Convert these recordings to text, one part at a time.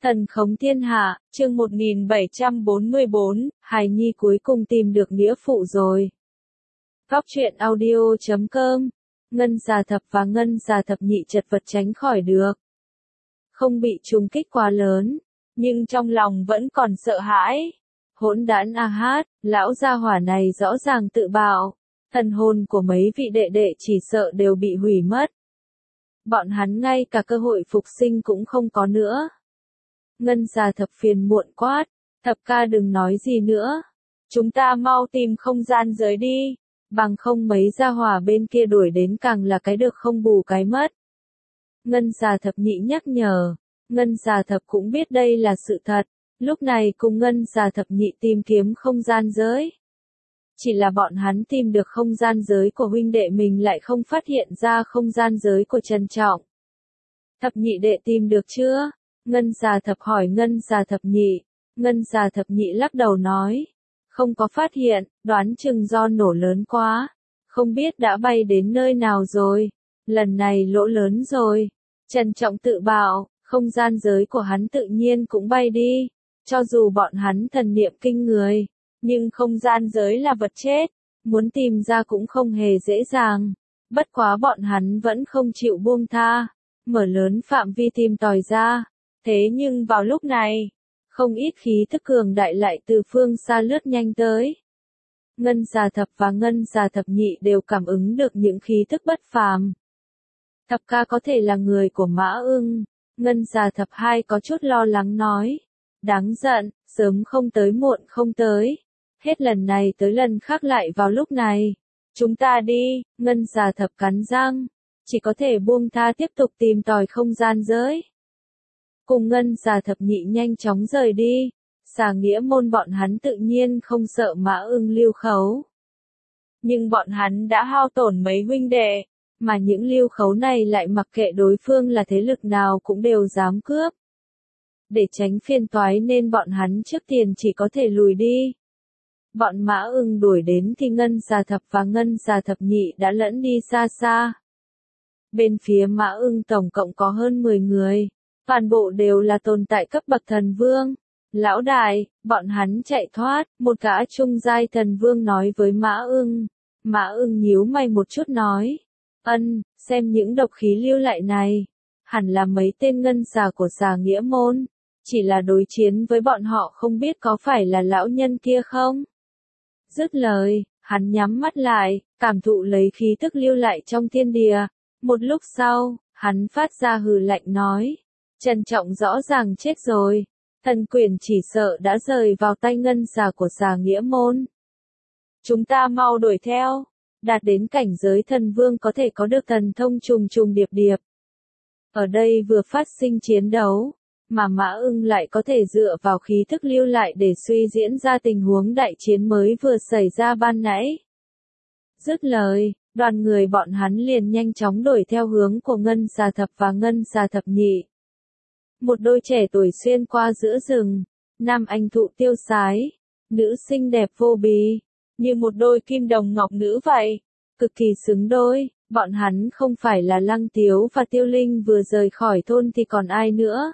Thần khống thiên hạ, chương 1744, hài nhi cuối cùng tìm được nghĩa phụ rồi. Góc truyện audio.com, Ngân Già Thập và Ngân Già Thập Nhị chật vật tránh khỏi được. Không bị trùng kích quá lớn, nhưng trong lòng vẫn còn sợ hãi. Hỗn đản a hát, lão gia hỏa này rõ ràng tự bạo, thần hồn của mấy vị đệ đệ chỉ sợ đều bị hủy mất. Bọn hắn ngay cả cơ hội phục sinh cũng không có nữa. Ngân Già Thập phiền muộn quát, Thập ca đừng nói gì nữa. Chúng ta mau tìm không gian giới đi, bằng không mấy gia hỏa bên kia đuổi đến càng là cái được không bù cái mất. Ngân Già Thập Nhị nhắc nhở, Ngân Già Thập cũng biết đây là sự thật, lúc này cùng Ngân Già Thập Nhị tìm kiếm không gian giới. Chỉ là bọn hắn tìm được không gian giới của huynh đệ mình lại không phát hiện ra không gian giới của Trần Trọng. Thập Nhị đệ tìm được chưa? Ngân Già Thập hỏi Ngân Già Thập Nhị. Ngân Già Thập Nhị lắc đầu nói, không có phát hiện, đoán chừng do nổ lớn quá, không biết đã bay đến nơi nào rồi, lần này lỗ lớn rồi. Trần Trọng tự bảo, không gian giới của hắn tự nhiên cũng bay đi, cho dù bọn hắn thần niệm kinh người, nhưng không gian giới là vật chết, muốn tìm ra cũng không hề dễ dàng, bất quá bọn hắn vẫn không chịu buông tha, mở lớn phạm vi tìm tòi ra. Thế nhưng vào lúc này, không ít khí thức cường đại lại từ phương xa lướt nhanh tới. Ngân Già Thập và Ngân Già Thập Nhị đều cảm ứng được những khí thức bất phàm. Thập ca có thể là người của Mã Ưng, Ngân Già Thập Hai có chút lo lắng nói. Đáng giận, sớm không tới muộn không tới. Hết lần này tới lần khác lại vào lúc này. Chúng ta đi, Ngân Già Thập cắn răng. Chỉ có thể buông tha tiếp tục tìm tòi không gian giới. Cùng Ngân Già Thập Nhị nhanh chóng rời đi, Xà Nghĩa môn bọn hắn tự nhiên không sợ Mã Ưng lưu khấu. Nhưng bọn hắn đã hao tổn mấy huynh đệ, mà những lưu khấu này lại mặc kệ đối phương là thế lực nào cũng đều dám cướp. Để tránh phiền toái nên bọn hắn trước tiên chỉ có thể lùi đi. Bọn Mã Ưng đuổi đến thì Ngân Già Thập và Ngân Già Thập Nhị đã lẫn đi xa xa. Bên phía Mã Ưng tổng cộng có hơn 10 người. Toàn bộ đều là tồn tại cấp bậc thần vương. Lão đại, bọn hắn chạy thoát, một gã trung giai thần vương nói với Mã Ưng. Mã Ưng nhíu mày một chút nói. Xem những độc khí lưu lại này. Hẳn là mấy tên ngân xà của Xà Nghĩa môn. Chỉ là đối chiến với bọn họ không biết có phải là lão nhân kia không? Dứt lời, hắn nhắm mắt lại, cảm thụ lấy khí thức lưu lại trong thiên địa. Một lúc sau, hắn phát ra hừ lạnh nói. Trần Trọng rõ ràng chết rồi, thần quyền chỉ sợ đã rời vào tay ngân xà của Xà Nghĩa môn. Chúng ta mau đuổi theo, đạt đến cảnh giới thần vương có thể có được thần thông trùng trùng điệp điệp. Ở đây vừa phát sinh chiến đấu, mà Mã Ưng lại có thể dựa vào khí thức lưu lại để suy diễn ra tình huống đại chiến mới vừa xảy ra ban nãy. Dứt lời, đoàn người bọn hắn liền nhanh chóng đuổi theo hướng của Ngân Già Thập và Ngân Già Thập Nhị. Một đôi trẻ tuổi xuyên qua giữa rừng, nam anh thụ tiêu sái, nữ xinh đẹp vô bì, như một đôi kim đồng ngọc nữ vậy, cực kỳ xứng đôi. Bọn hắn không phải là Lăng Tiếu và Tiêu Linh vừa rời khỏi thôn thì còn ai nữa.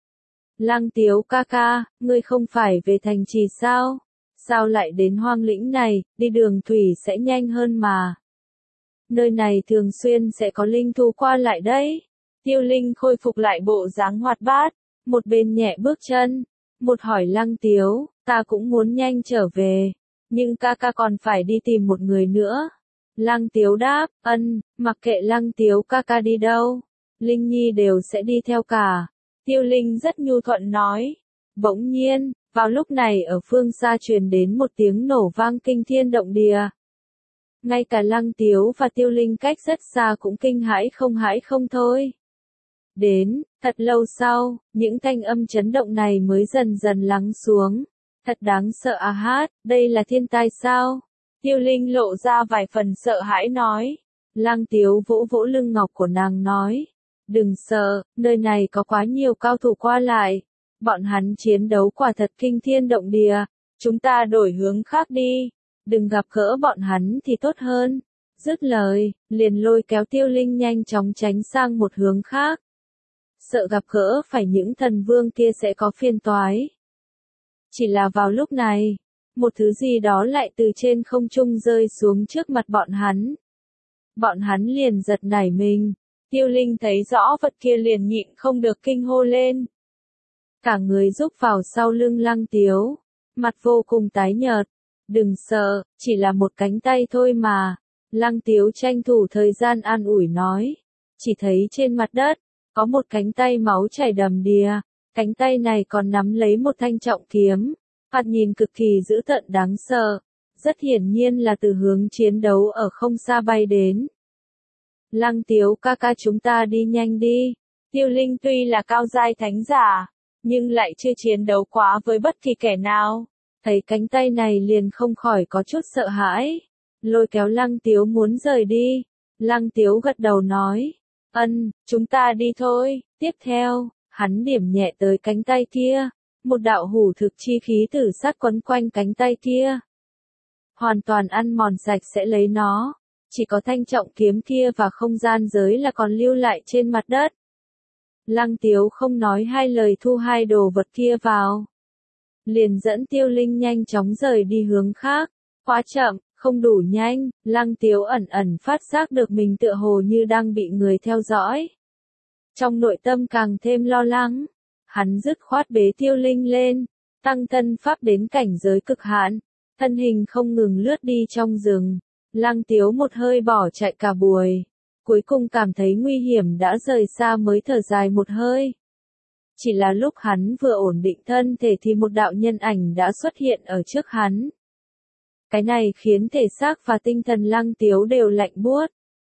Lăng Tiếu ca ca, ngươi không phải về thành trì sao? Sao lại đến hoang lĩnh này, đi đường thủy sẽ nhanh hơn mà. Nơi này thường xuyên sẽ có linh thú qua lại đấy. Tiêu Linh khôi phục lại bộ dáng hoạt bát, một bên nhẹ bước chân, một hỏi Lăng Tiếu, ta cũng muốn nhanh trở về, nhưng ca ca còn phải đi tìm một người nữa. Lăng Tiếu đáp, mặc kệ Lăng Tiếu ca ca đi đâu, Linh Nhi đều sẽ đi theo cả. Tiêu Linh rất nhu thuận nói. Bỗng nhiên, vào lúc này ở phương xa truyền đến một tiếng nổ vang kinh thiên động địa. Ngay cả Lăng Tiếu và Tiêu Linh cách rất xa cũng kinh hãi không thôi. Đến, thật lâu sau, những thanh âm chấn động này mới dần dần lắng xuống. Thật đáng sợ à hát, đây là thiên tai sao? Tiêu Linh lộ ra vài phần sợ hãi nói. Lăng Tiếu vỗ vỗ lưng ngọc của nàng nói. Đừng sợ, nơi này có quá nhiều cao thủ qua lại. Bọn hắn chiến đấu quả thật kinh thiên động địa. Chúng ta đổi hướng khác đi. Đừng gặp gỡ bọn hắn thì tốt hơn. Dứt lời, liền lôi kéo Tiêu Linh nhanh chóng tránh sang một hướng khác. sợ gặp gỡ phải những thần vương kia sẽ có phiền toái. Chỉ là vào lúc này, một thứ gì đó lại từ trên không trung rơi xuống trước mặt bọn hắn. Bọn hắn liền giật nảy mình, Tiêu Linh thấy rõ vật kia liền nhịn không được kinh hô lên. Cả người rúc vào sau lưng Lăng Tiếu, mặt vô cùng tái nhợt. Đừng sợ, chỉ là một cánh tay thôi mà. Lăng Tiếu tranh thủ thời gian an ủi nói. Chỉ thấy trên mặt đất, có một cánh tay máu chảy đầm đìa, cánh tay này còn nắm lấy một thanh trọng kiếm, thoạt nhìn cực kỳ dữ tợn đáng sợ, rất hiển nhiên là từ hướng chiến đấu ở không xa bay đến. Lăng Tiếu ca ca chúng ta đi nhanh đi, Tiêu Linh tuy là cao giai thánh giả, nhưng lại chưa chiến đấu quá với bất kỳ kẻ nào, thấy cánh tay này liền không khỏi có chút sợ hãi, lôi kéo Lăng Tiếu muốn rời đi. Lăng Tiếu gật đầu nói, chúng ta đi thôi. Tiếp theo, hắn điểm nhẹ tới cánh tay kia, một đạo hủ thực chi khí tử sát quấn quanh cánh tay kia. Hoàn toàn ăn mòn sạch sẽ lấy nó, chỉ có thanh trọng kiếm kia và không gian giới là còn lưu lại trên mặt đất. Lăng Tiếu không nói hai lời thu hai đồ vật kia vào. Liền dẫn Tiêu Linh nhanh chóng rời đi hướng khác, quá chậm. Không đủ nhanh, Lăng Tiếu ẩn ẩn phát giác được mình tựa hồ như đang bị người theo dõi. Trong nội tâm càng thêm lo lắng, hắn dứt khoát bế Tiêu Linh lên, tăng thân pháp đến cảnh giới cực hạn, thân hình không ngừng lướt đi trong rừng. Lăng Tiếu một hơi bỏ chạy cả buổi, cuối cùng cảm thấy nguy hiểm đã rời xa mới thở dài một hơi. Chỉ là lúc hắn vừa ổn định thân thể thì một đạo nhân ảnh đã xuất hiện ở trước hắn. Cái này khiến thể xác và tinh thần Lăng Tiếu đều lạnh buốt.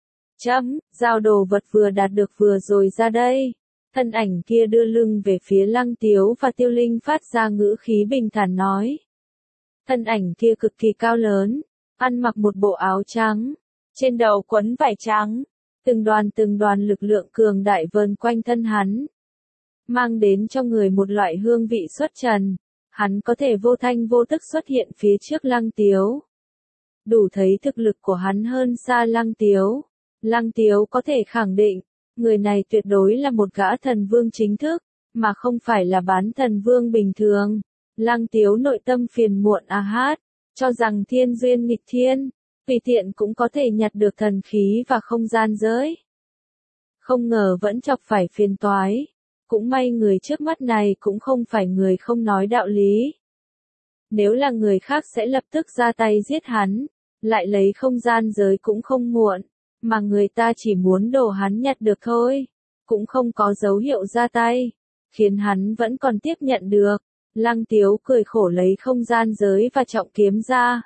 Giao đồ vật vừa đạt được vừa rồi ra đây. Thân ảnh kia đưa lưng về phía Lăng Tiếu và Tiêu Linh phát ra ngữ khí bình thản nói. Thân ảnh kia cực kỳ cao lớn, ăn mặc một bộ áo trắng, trên đầu quấn vải trắng, từng đoàn lực lượng cường đại vờn quanh thân hắn, mang đến cho người một loại hương vị xuất trần. Hắn có thể vô thanh vô tức xuất hiện phía trước Lăng Tiếu. Đủ thấy thực lực của hắn hơn xa Lăng Tiếu. Lăng Tiếu có thể khẳng định, người này tuyệt đối là một gã thần vương chính thức, mà không phải là bán thần vương bình thường. Lăng Tiếu nội tâm phiền muộn cho rằng thiên duyên nghịch thiên, tùy tiện cũng có thể nhặt được thần khí và không gian giới. Không ngờ vẫn chọc phải phiền toái. Cũng may người trước mắt này cũng không phải người không nói đạo lý. Nếu là người khác sẽ lập tức ra tay giết hắn, lại lấy không gian giới cũng không muộn, mà người ta chỉ muốn đồ hắn nhặt được thôi, cũng không có dấu hiệu ra tay, khiến hắn vẫn còn tiếp nhận được. Lăng Tiếu cười khổ lấy không gian giới và trọng kiếm ra.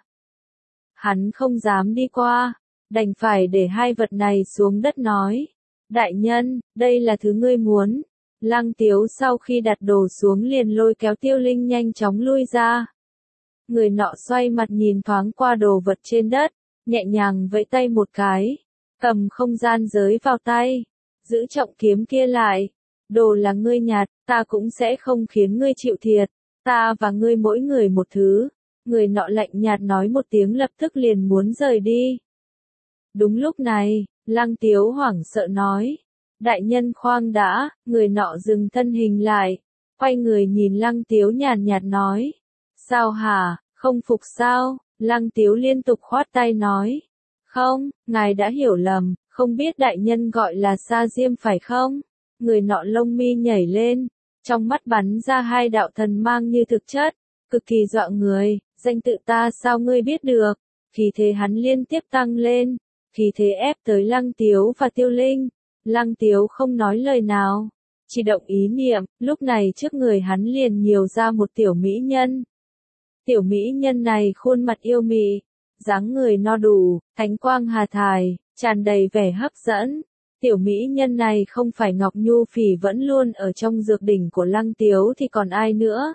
Hắn không dám đi qua, đành phải để hai vật này xuống đất nói. Đại nhân, đây là thứ ngươi muốn. Lăng Tiếu sau khi đặt đồ xuống liền lôi kéo Tiêu Linh nhanh chóng lui ra. Người nọ xoay mặt nhìn thoáng qua đồ vật trên đất, nhẹ nhàng vẫy tay một cái, cầm không gian giới vào tay, giữ trọng kiếm kia lại. Đồ là ngươi nhặt, ta cũng sẽ không khiến ngươi chịu thiệt, ta và ngươi mỗi người một thứ. Người nọ lạnh nhạt nói một tiếng lập tức liền muốn rời đi. Đúng lúc này, Lăng Tiếu hoảng sợ nói. Đại nhân khoan đã, người nọ dừng thân hình lại, quay người nhìn Lăng Tiếu nhàn nhạt nói. Sao hả, không phục sao? Lăng Tiếu liên tục khoát tay nói. Không, ngài đã hiểu lầm, không biết đại nhân gọi là Sa Diêm phải không? Người nọ lông mi nhảy lên, trong mắt bắn ra hai đạo thần mang như thực chất, cực kỳ dọa người. Danh tự ta sao ngươi biết được? Khí thế hắn liên tiếp tăng lên, khí thế ép tới Lăng Tiếu và Tiêu Linh. Lăng Tiếu không nói lời nào, chỉ động ý niệm, lúc này trước người hắn liền nhiều ra một tiểu mỹ nhân. Tiểu mỹ nhân này khuôn mặt yêu mị, dáng người no đủ, thánh quang hà thài, tràn đầy vẻ hấp dẫn. Tiểu mỹ nhân này không phải Ngọc Nhu Phỉ vẫn luôn ở trong dược đỉnh của Lăng Tiếu thì còn ai nữa.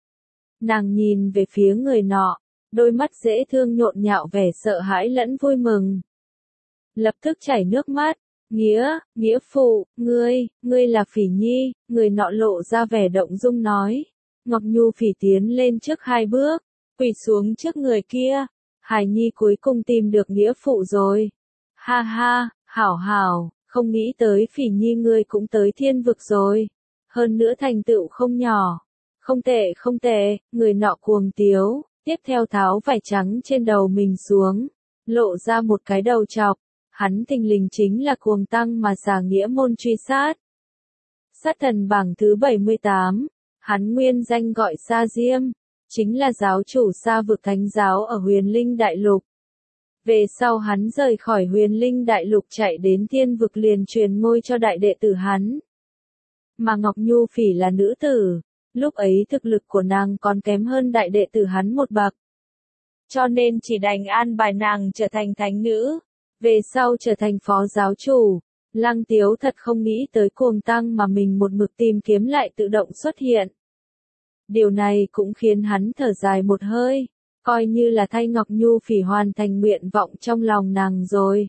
Nàng nhìn về phía người nọ, đôi mắt dễ thương nhộn nhạo vẻ sợ hãi lẫn vui mừng. Lập tức chảy nước mắt. Nghĩa phụ, ngươi là Phỉ Nhi. Người nọ lộ ra vẻ động dung nói. Ngọc Nhu Phỉ tiến lên trước hai bước, quỳ xuống trước người kia. Hài Nhi cuối cùng tìm được nghĩa phụ rồi. Ha ha, hảo hảo, Không nghĩ tới Phỉ Nhi ngươi cũng tới thiên vực rồi. Hơn nữa thành tựu không nhỏ. Không tệ không tệ, người nọ cuồng tiếu, tiếp theo tháo vải trắng trên đầu mình xuống, lộ ra một cái đầu chọc. Hắn thình lình chính là cuồng tăng mà Xà Nghĩa môn truy sát. Sát thần bảng thứ 78, hắn nguyên danh gọi Sa Diêm, chính là giáo chủ Sa vực thánh giáo ở Huyền Linh Đại Lục. Về sau hắn rời khỏi Huyền Linh Đại Lục chạy đến thiên vực liền truyền ngôi cho đại đệ tử hắn. Mà Ngọc Nhu Phỉ là nữ tử, lúc ấy thực lực của nàng còn kém hơn đại đệ tử hắn một bậc. Cho nên chỉ đành an bài nàng trở thành thánh nữ, về sau trở thành phó giáo chủ. Lăng Tiếu thật không nghĩ tới cuồng tăng mà mình một mực tìm kiếm lại tự động xuất hiện. Điều này cũng khiến hắn thở dài một hơi, coi như là thay Ngọc Nhu Phỉ hoàn thành nguyện vọng trong lòng nàng rồi.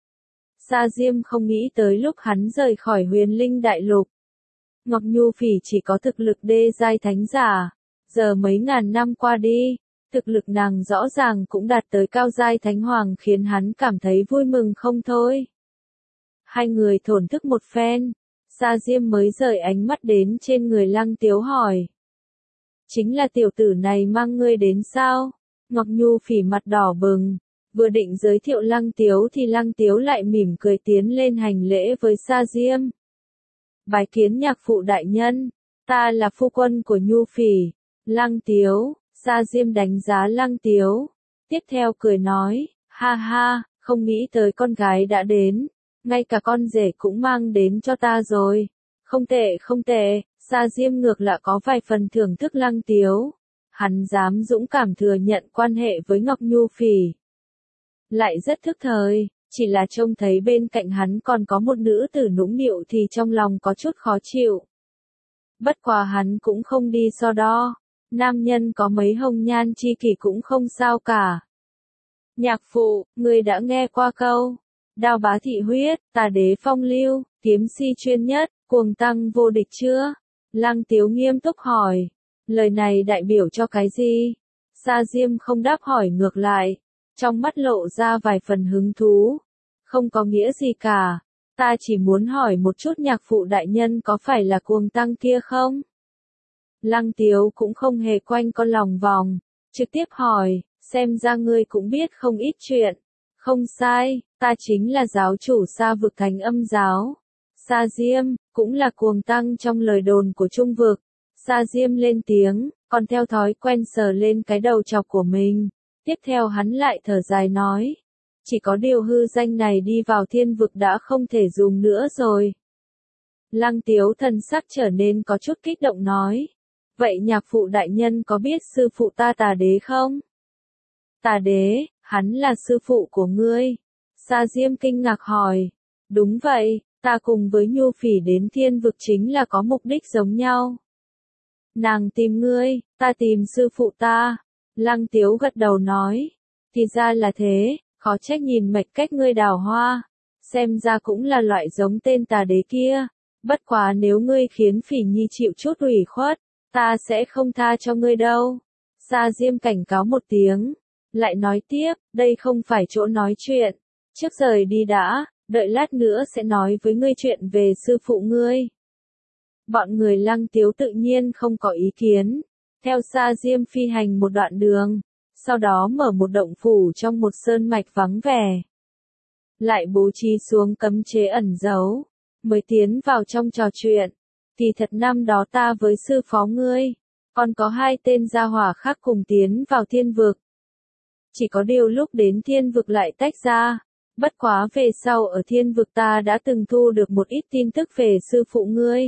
Sa Diêm không nghĩ tới lúc hắn rời khỏi Huyền Linh Đại Lục. Ngọc Nhu Phỉ chỉ có thực lực đê giai thánh giả, giờ mấy ngàn năm qua đi, thực lực nàng rõ ràng cũng đạt tới cao giai thánh hoàng khiến hắn cảm thấy vui mừng không thôi. Hai người thổn thức một phen, Sa Diêm mới rời ánh mắt đến trên người Lăng Tiếu hỏi. Chính là tiểu tử này mang ngươi đến sao? Ngọc Nhu Phỉ mặt đỏ bừng, vừa định giới thiệu Lăng Tiếu thì Lăng Tiếu lại mỉm cười tiến lên hành lễ với Sa Diêm. Bái kiến nhạc phụ đại nhân, ta là phu quân của Nhu Phỉ. Lăng Tiếu, Sa Diêm đánh giá Lăng Tiếu, tiếp theo cười nói, ha ha, không nghĩ tới con gái đã đến, ngay cả con rể cũng mang đến cho ta rồi. Không tệ không tệ, Sa Diêm ngược lại có vài phần thưởng thức Lăng Tiếu. Hắn dám dũng cảm thừa nhận quan hệ với Ngọc Nhu Phỉ. Lại rất thức thời, chỉ là trông thấy bên cạnh hắn còn có một nữ tử nũng nịu thì trong lòng có chút khó chịu. Bất quá hắn cũng không đi so đo, nam nhân có mấy hồng nhan chi kỷ cũng không sao cả. Nhạc phụ, ngươi đã nghe qua câu, đao bá thị huyết, tà đế phong lưu, kiếm si chuyên nhất, cuồng tăng vô địch chưa? Lăng Tiếu nghiêm túc hỏi, lời này đại biểu cho cái gì? Sa Diêm không đáp hỏi ngược lại, trong mắt lộ ra vài phần hứng thú. Không có nghĩa gì cả, ta chỉ muốn hỏi một chút nhạc phụ đại nhân có phải là cuồng tăng kia không? Lăng Tiếu cũng không hề quanh con lòng vòng, trực tiếp hỏi, xem ra ngươi cũng biết không ít chuyện. Không sai, ta chính là giáo chủ Sa vực Thánh Âm giáo. Sa Diêm, cũng là cuồng tăng trong lời đồn của Trung vực. Sa Diêm lên tiếng, còn theo thói quen sờ lên cái đầu chọc của mình. Tiếp theo hắn lại thở dài nói, chỉ có điều hư danh này đi vào thiên vực đã không thể dùng nữa rồi. Lăng Tiếu thần sắc trở nên có chút kích động nói, vậy nhạc phụ đại nhân có biết sư phụ ta Tà Đế không? Tà Đế, hắn là sư phụ của ngươi. Sa Diêm kinh ngạc hỏi, đúng vậy, ta cùng với Nhu Phỉ đến thiên vực chính là có mục đích giống nhau. Nàng tìm ngươi, ta tìm sư phụ ta. Lăng Tiếu gật đầu nói, thì ra là thế, khó trách nhìn mạch cách ngươi đào hoa, xem ra cũng là loại giống tên Tà Đế kia. Bất quá nếu ngươi khiến Phỉ Nhi chịu chút ủy khuất, ta sẽ không tha cho ngươi đâu. Sa Diêm cảnh cáo một tiếng, lại nói tiếp, đây không phải chỗ nói chuyện, trước rời đi đã, đợi lát nữa sẽ nói với ngươi chuyện về sư phụ ngươi. Bọn người Lăng Tiếu tự nhiên không có ý kiến, theo Sa Diêm phi hành một đoạn đường, sau đó mở một động phủ trong một sơn mạch vắng vẻ. Lại bố trí xuống cấm chế ẩn giấu, mới tiến vào trong trò chuyện. Thì thật năm đó ta với sư phó ngươi, còn có hai tên gia hỏa khác cùng tiến vào thiên vực. Chỉ có điều lúc đến thiên vực lại tách ra, bất quá về sau ở thiên vực ta đã từng thu được một ít tin tức về sư phụ ngươi.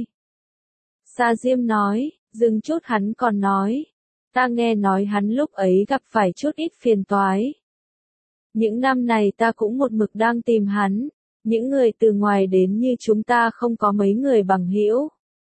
Sa Diêm nói, dừng chút hắn còn nói, ta nghe nói hắn lúc ấy gặp phải chút ít phiền toái. Những năm này ta cũng một mực đang tìm hắn, những người từ ngoài đến như chúng ta không có mấy người bằng hữu.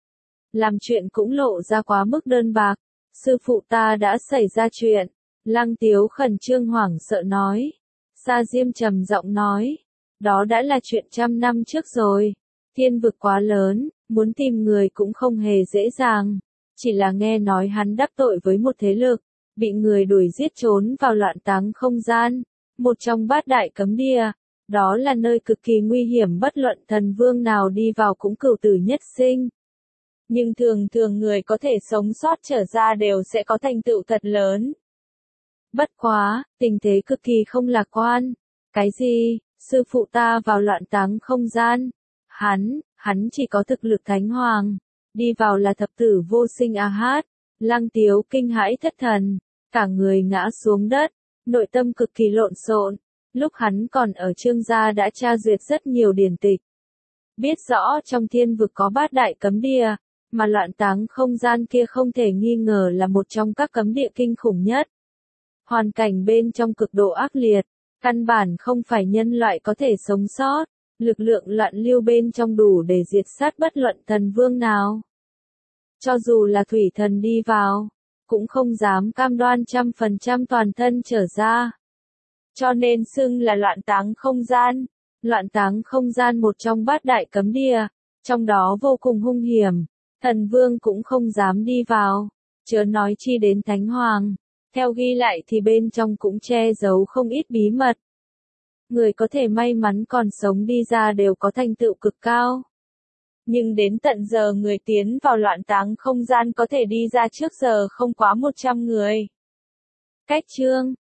Làm chuyện cũng lộ ra quá mức đơn bạc, sư phụ ta đã xảy ra chuyện. Lăng Tiếu khẩn trương hoảng sợ nói. Sa Diêm trầm giọng nói, đó đã là chuyện trăm năm trước rồi. Thiên vực quá lớn, muốn tìm người cũng không hề dễ dàng. Chỉ là nghe nói hắn đắc tội với một thế lực, bị người đuổi giết trốn vào loạn táng không gian, một trong bát đại cấm địa. Đó là nơi cực kỳ nguy hiểm, bất luận thần vương nào đi vào cũng cửu tử nhất sinh. Nhưng thường thường người có thể sống sót trở ra đều sẽ có thành tựu thật lớn. Bất quá, tình thế cực kỳ không lạc quan. Cái gì? Sư phụ ta vào loạn táng không gian. Hắn chỉ có thực lực thánh hoàng. Đi vào là thập tử vô sinh a hát. Lăng Tiếu kinh hãi thất thần. Cả người ngã xuống đất. Nội tâm cực kỳ lộn xộn. Lúc hắn còn ở Trương gia đã tra duyệt rất nhiều điển tịch. Biết rõ trong thiên vực có bát đại cấm địa. Mà loạn táng không gian kia không thể nghi ngờ là một trong các cấm địa kinh khủng nhất. Hoàn cảnh bên trong cực độ ác liệt, căn bản không phải nhân loại có thể sống sót, lực lượng loạn lưu bên trong đủ để diệt sát bất luận thần vương nào. Cho dù là thủy thần đi vào, cũng không dám cam đoan 100% toàn thân trở ra. Cho nên xưng là loạn táng không gian. Loạn táng không gian một trong bát đại cấm địa, trong đó vô cùng hung hiểm, thần vương cũng không dám đi vào, chớ nói chi đến thánh hoàng. Theo ghi lại thì bên trong cũng che giấu không ít bí mật. Người có thể may mắn còn sống đi ra đều có thành tựu cực cao. Nhưng đến tận giờ người tiến vào loạn táng không gian có thể đi ra trước giờ không quá 100 người. Cách chương